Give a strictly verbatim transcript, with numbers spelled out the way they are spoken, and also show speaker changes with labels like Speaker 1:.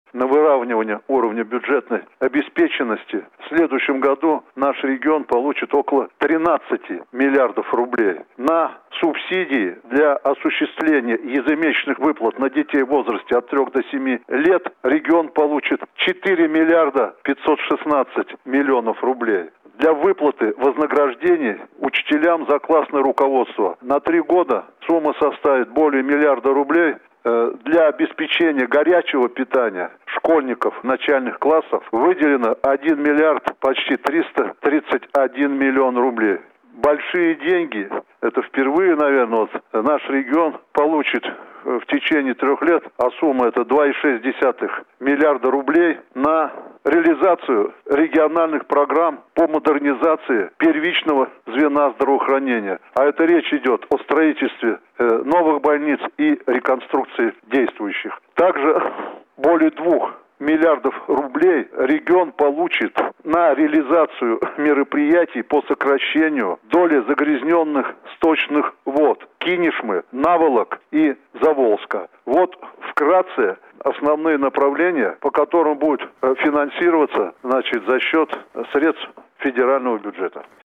Speaker 1: на выравнивание уровня бюджетной обеспеченности в следующем году наш регион получит около тринадцати миллиардов рублей. На субсидии для осуществления ежемесячных выплат на детей в возрасте от трёх до семи лет регион получит четыре миллиарда пятьсот шестнадцать миллионов рублей. Для выплаты вознаграждений учителям за классное руководство на три года сумма составит более миллиарда рублей. Для обеспечения горячего питания школьников начальных классов выделено один миллиард почти триста тридцать один миллион рублей. Большие деньги, это впервые, наверное, вот наш регион получит в течение трех лет, а сумма это два и шесть десятых миллиарда рублей на реализацию региональных программ по модернизации первичного звена здравоохранения. А это речь идет о строительстве э, новых больниц и реконструкции действующих. Также более двух миллиардов рублей регион получит на реализацию мероприятий по сокращению доли загрязненных сточных вод Кинешмы, Наволок и Заволжска. Вот вкратце основные направления, по которым будет финансироваться, значит, за счет средств федерального бюджета.